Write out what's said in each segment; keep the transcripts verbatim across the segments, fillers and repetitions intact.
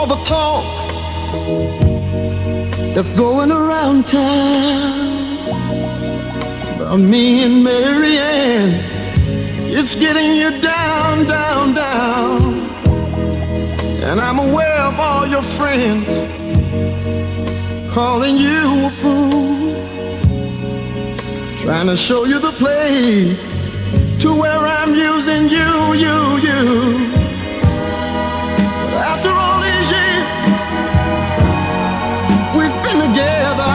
the talk that's going around town about me and Mary Ann. It's getting you down, down, down. And I'm aware of all your friends calling you a fool, trying to show you the place to where I'm using you, you, you. But after all these years we've been together,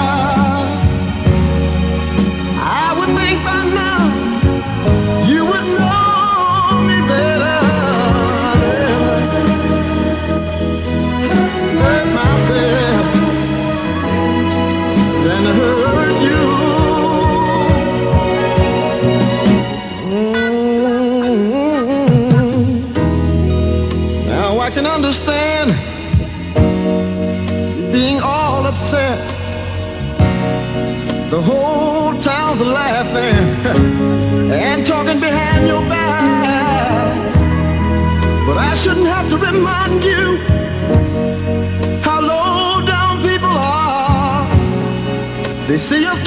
I would think by now you would know me better. Hurt myself than to hurt you. I can understand being all upset. The whole town's laughing and talking behind your back. But I shouldn't have to remind you how low down people are. They see us